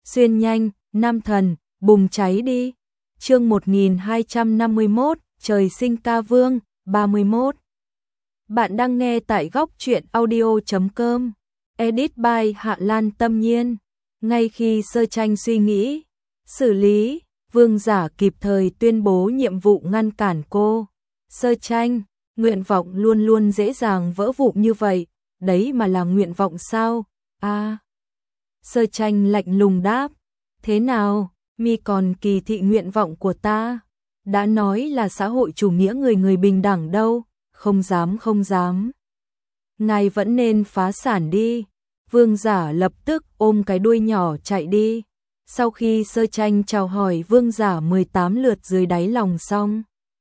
xuyên nhanh, nam thần, bùng cháy đi. Chương 1251, trời sinh ca vương, 31. Bạn đang nghe tại góc truyện audio.com. Edit by Hạ Lan Tâm Nhiên. Ngay khi Sơ Tranh suy nghĩ, xử lý, Vương Giả kịp thời tuyên bố nhiệm vụ ngăn cản cô. Sơ Tranh, nguyện vọng luôn luôn dễ dàng vỡ vụn như vậy, đấy mà là nguyện vọng sao? Sơ Tranh lạnh lùng đáp, thế nào, mi còn kỳ thị nguyện vọng của ta? Đã nói là xã hội chủ nghĩa người bình đẳng đâu, không dám. Ngài vẫn nên phá sản đi. Vương Giả lập tức ôm cái đuôi nhỏ chạy đi. Sau khi Sơ Tranh chào hỏi Vương Giả 18 lượt dưới đáy lòng xong,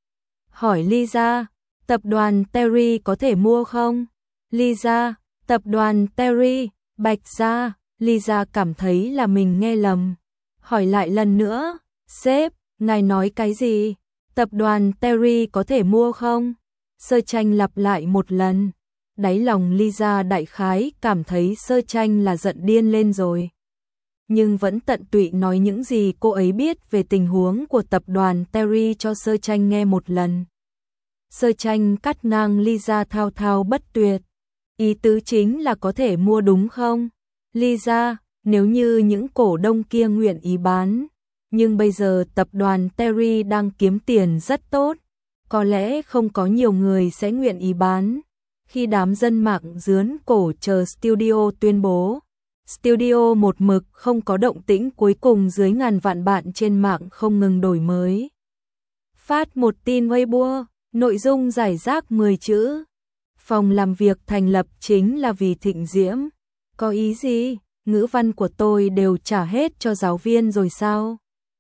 hỏi Lisa, tập đoàn Terry có thể mua không? Lisa, tập đoàn Terry, Bạch Gia. Lisa cảm thấy là mình nghe lầm. Hỏi lại lần nữa, sếp, ngài nói cái gì? Tập đoàn Terry có thể mua không? Sơ Tranh lặp lại một lần. Đáy lòng Lisa đại khái cảm thấy Sơ Tranh là giận điên lên rồi. Nhưng vẫn tận tụy nói những gì cô ấy biết về tình huống của tập đoàn Terry cho Sơ Tranh nghe một lần. Sơ Tranh cắt ngang Lisa thao thao bất tuyệt. Ý tứ chính là có thể mua đúng không? Lisa, nếu như những cổ đông kia nguyện ý bán, nhưng bây giờ tập đoàn Terry đang kiếm tiền rất tốt, có lẽ không có nhiều người sẽ nguyện ý bán. Khi đám dân mạng dướn cổ chờ studio tuyên bố, studio một mực không có động tĩnh, cuối cùng dưới ngàn vạn bạn trên mạng không ngừng đổi mới. Phát một tin Weibo, nội dung giải rác 10 chữ. Phòng làm việc thành lập chính là vì Thịnh Diễm. Có ý gì? Ngữ văn của tôi đều trả hết cho giáo viên rồi sao?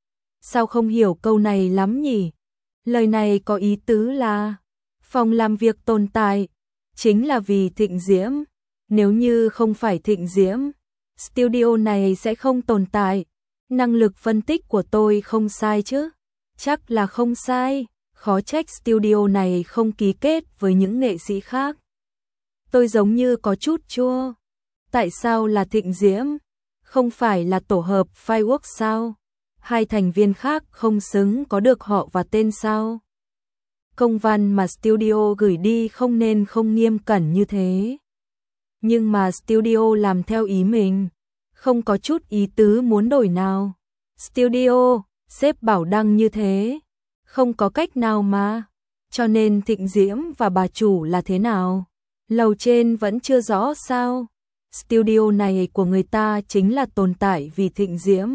Sao không hiểu câu này lắm nhỉ? Lời này có ý tứ là phòng làm việc tồn tại chính là vì Thịnh Diễm. Nếu như không phải Thịnh Diễm, studio này sẽ không tồn tại. Năng lực phân tích của tôi không sai chứ? Chắc là không sai, khó trách studio này không ký kết với những nghệ sĩ khác. Tôi giống như có chút chua. Tại sao là Thịnh Diễm? Không phải là tổ hợp Fireworks sao? Hai thành viên khác không xứng có được họ và tên sao? Công văn mà studio gửi đi không nên không nghiêm cẩn như thế. Nhưng mà studio làm theo ý mình, không có chút ý tứ muốn đổi nào. Studio, sếp bảo đăng như thế, không có cách nào mà. Cho nên Thịnh Diễm và bà chủ là thế nào? Lầu trên vẫn chưa rõ sao? Studio này của người ta chính là tồn tại vì Thịnh Diễm.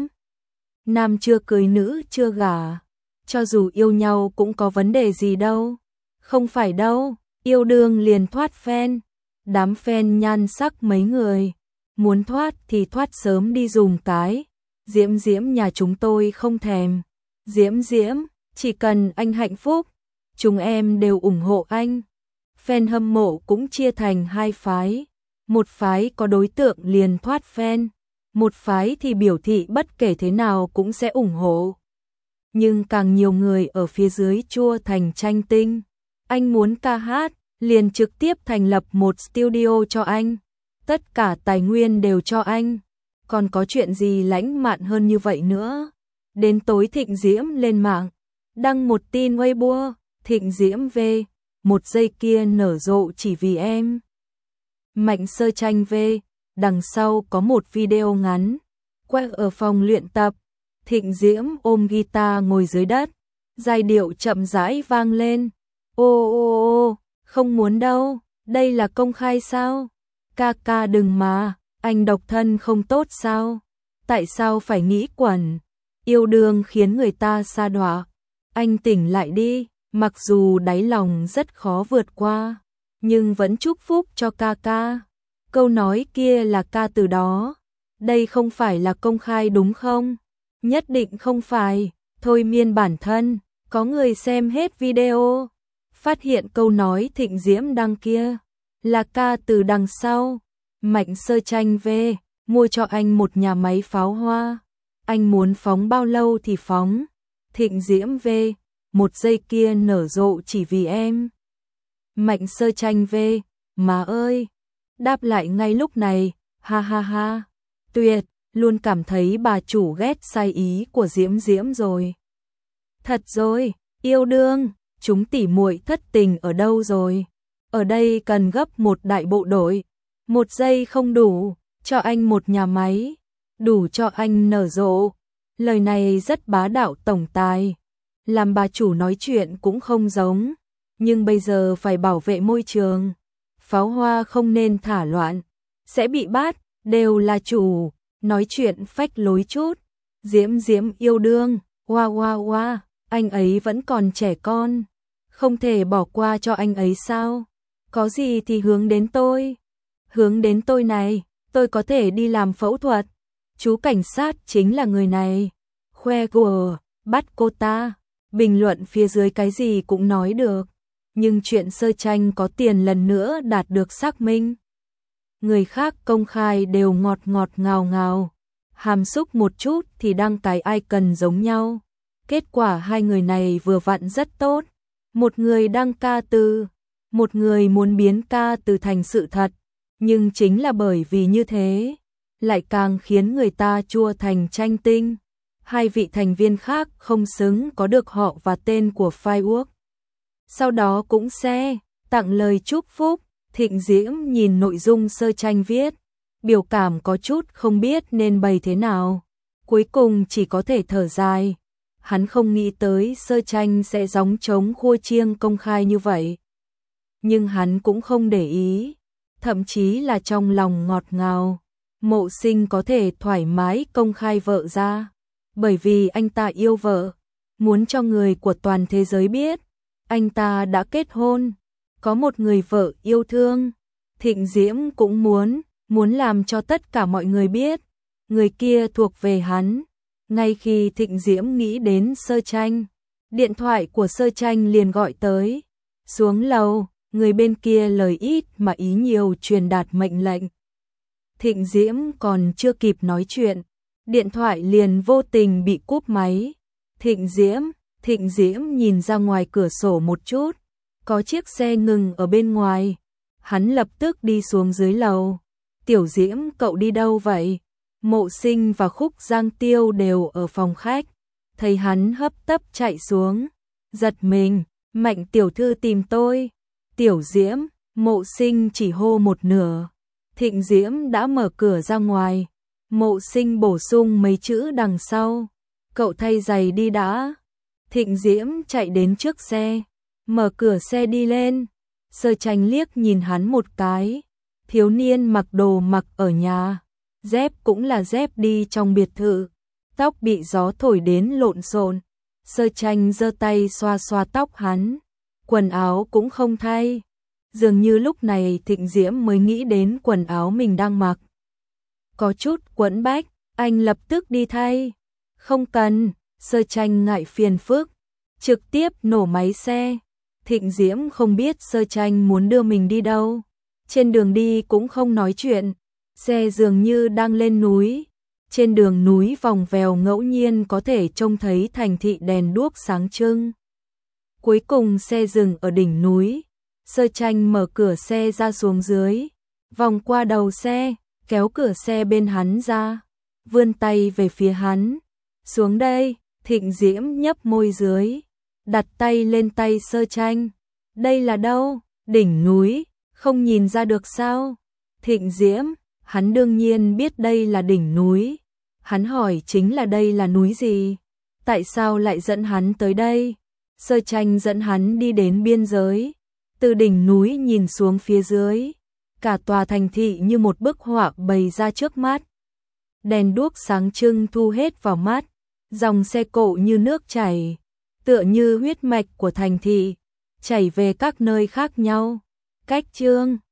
Nam chưa cưới nữ chưa gả, cho dù yêu nhau cũng có vấn đề gì đâu. Không phải đâu, yêu đương liền thoát fan. Đám fan nhan sắc mấy người, muốn thoát thì thoát sớm đi dùng cái. Diễm Diễm nhà chúng tôi không thèm. Diễm Diễm, chỉ cần anh hạnh phúc, chúng em đều ủng hộ anh. Fan hâm mộ cũng chia thành hai phái. Một phái có đối tượng liền thoát fan, một phái thì biểu thị bất kể thế nào cũng sẽ ủng hộ. Nhưng càng nhiều người ở phía dưới chua thành tranh tinh. Anh muốn ca hát, liền trực tiếp thành lập một studio cho anh. Tất cả tài nguyên đều cho anh. Còn có chuyện gì lãng mạn hơn như vậy nữa? Đến tối Thịnh Diễm lên mạng, đăng một tin Weibo, Thịnh Diễm về, một giây kia nở rộ chỉ vì em. Mạnh Sơ Tranh về, đằng sau có một video ngắn, quay ở phòng luyện tập. Thịnh Diễm ôm guitar ngồi dưới đất, giai điệu chậm rãi vang lên. Ô, không muốn đâu, đây là công khai sao? Ca đừng mà, anh độc thân không tốt sao? Tại sao phải nghĩ quẩn? Yêu đương khiến người ta sa đọa. Anh tỉnh lại đi, mặc dù đáy lòng rất khó vượt qua, nhưng vẫn chúc phúc cho ca. Câu nói kia là ca từ đó. Đây không phải là công khai đúng không? Nhất định không phải. Thôi miên bản thân, có người xem hết video, phát hiện câu nói Thịnh Diễm đăng kia là ca từ đằng sau. Mạnh Sơ Tranh về, mua cho anh một nhà máy pháo hoa. Anh muốn phóng bao lâu thì phóng. Thịnh Diễm về, một giây kia nở rộ chỉ vì em. Mạnh Sơ Tranh về, má ơi. Đáp lại ngay lúc này, ha ha ha. Tuyệt, luôn cảm thấy bà chủ ghét sai ý của Diễm Diễm rồi. Thật rồi, yêu đương, chúng tỉ muội thất tình ở đâu rồi? Ở đây cần gấp một đại bộ đội. 1 giây không đủ, cho anh một nhà máy, đủ cho anh nở rộ. Lời này rất bá đạo tổng tài. Làm bà chủ nói chuyện cũng không giống, nhưng bây giờ phải bảo vệ môi trường. Pháo hoa không nên thả loạn, sẽ bị bắt, đều là chủ, nói chuyện phách lối chút. Diễm Diễm yêu đương, oa, anh ấy vẫn còn trẻ con, không thể bỏ qua cho anh ấy sao? Có gì thì hướng đến tôi. Hướng đến tôi này, tôi có thể đi làm phẫu thuật. Chú cảnh sát chính là người này. Khoe của, bắt cô ta. Bình luận phía dưới cái gì cũng nói được. Nhưng chuyện Sơ Tranh có tiền lần nữa đạt được xác minh. Người khác công khai đều ngọt ngọt ngào ngào. Hàm xúc một chút thì đăng cái icon giống nhau. Kết quả hai người này vừa vặn rất tốt. Một người đăng ca từ, một người muốn biến ca từ thành sự thật. Nhưng chính là bởi vì như thế, lại càng khiến người ta chua thành chanh tinh. Hai vị thành viên khác không xứng có được họ và tên của Firework. Sau đó cũng sẽ tặng lời chúc phúc. Thịnh Diễm nhìn nội dung Sơ Tranh viết, biểu cảm có chút không biết nên bày thế nào. Cuối cùng chỉ có thể thở dài. Hắn không nghĩ tới Sơ Tranh sẽ gióng trống khua chiêng công khai như vậy. Nhưng hắn cũng không để ý, thậm chí là trong lòng ngọt ngào. Mộ Sinh có thể thoải mái công khai vợ ra, bởi vì anh ta yêu vợ, muốn cho người của toàn thế giới biết, anh ta đã kết hôn, có một người vợ yêu thương. Thịnh Diễm cũng muốn làm cho tất cả mọi người biết, người kia thuộc về hắn. Ngay khi Thịnh Diễm nghĩ đến Sơ Tranh, điện thoại của Sơ Tranh liền gọi tới. Xuống lầu, người bên kia lời ít mà ý nhiều truyền đạt mệnh lệnh. Thịnh Diễm còn chưa kịp nói chuyện, điện thoại liền vô tình bị cúp máy. Thịnh Diễm nhìn ra ngoài cửa sổ một chút, có chiếc xe ngừng ở bên ngoài. Hắn lập tức đi xuống dưới lầu. Tiểu Diễm, cậu đi đâu vậy? Mộ Sinh và Khúc Giang Tiêu đều ở phòng khách. Thấy hắn hấp tấp chạy xuống, giật mình, Mạnh tiểu thư tìm tôi. Tiểu Diễm, Mộ Sinh chỉ hô một nửa. Thịnh Diễm đã mở cửa ra ngoài. Mộ Sinh bổ sung mấy chữ đằng sau. Cậu thay giày đi đã. Thịnh Diễm chạy đến trước xe, mở cửa xe đi lên. Sơ Tranh liếc nhìn hắn một cái. Thiếu niên mặc đồ mặc ở nhà, dép cũng là dép đi trong biệt thự, tóc bị gió thổi đến lộn xộn. Sơ Tranh giơ tay xoa xoa tóc hắn, quần áo cũng không thay. Dường như lúc này Thịnh Diễm mới nghĩ đến quần áo mình đang mặc. Có chút quẫn bách, anh lập tức đi thay. Không cần, Sơ Tranh ngại phiền phức, trực tiếp nổ máy xe. Thịnh Diễm không biết Sơ Tranh muốn đưa mình đi đâu. Trên đường đi cũng không nói chuyện, xe dường như đang lên núi. Trên đường núi vòng vèo ngẫu nhiên có thể trông thấy thành thị đèn đuốc sáng trưng. Cuối cùng xe dừng ở đỉnh núi. Sơ Tranh mở cửa xe ra xuống dưới, vòng qua đầu xe, kéo cửa xe bên hắn ra, vươn tay về phía hắn. Xuống đây. Thịnh Diễm nhấp môi dưới, đặt tay lên tay Sơ Tranh. Đây là đâu? Đỉnh núi, không nhìn ra được sao? Thịnh Diễm, hắn đương nhiên biết đây là đỉnh núi. Hắn hỏi chính là đây là núi gì? Tại sao lại dẫn hắn tới đây? Sơ Tranh dẫn hắn đi đến biên giới. Từ đỉnh núi nhìn xuống phía dưới, cả tòa thành thị như một bức họa bày ra trước mắt. Đèn đuốc sáng trưng thu hết vào mắt, dòng xe cộ như nước chảy, tựa như huyết mạch của thành thị, chảy về các nơi khác nhau. Cách chương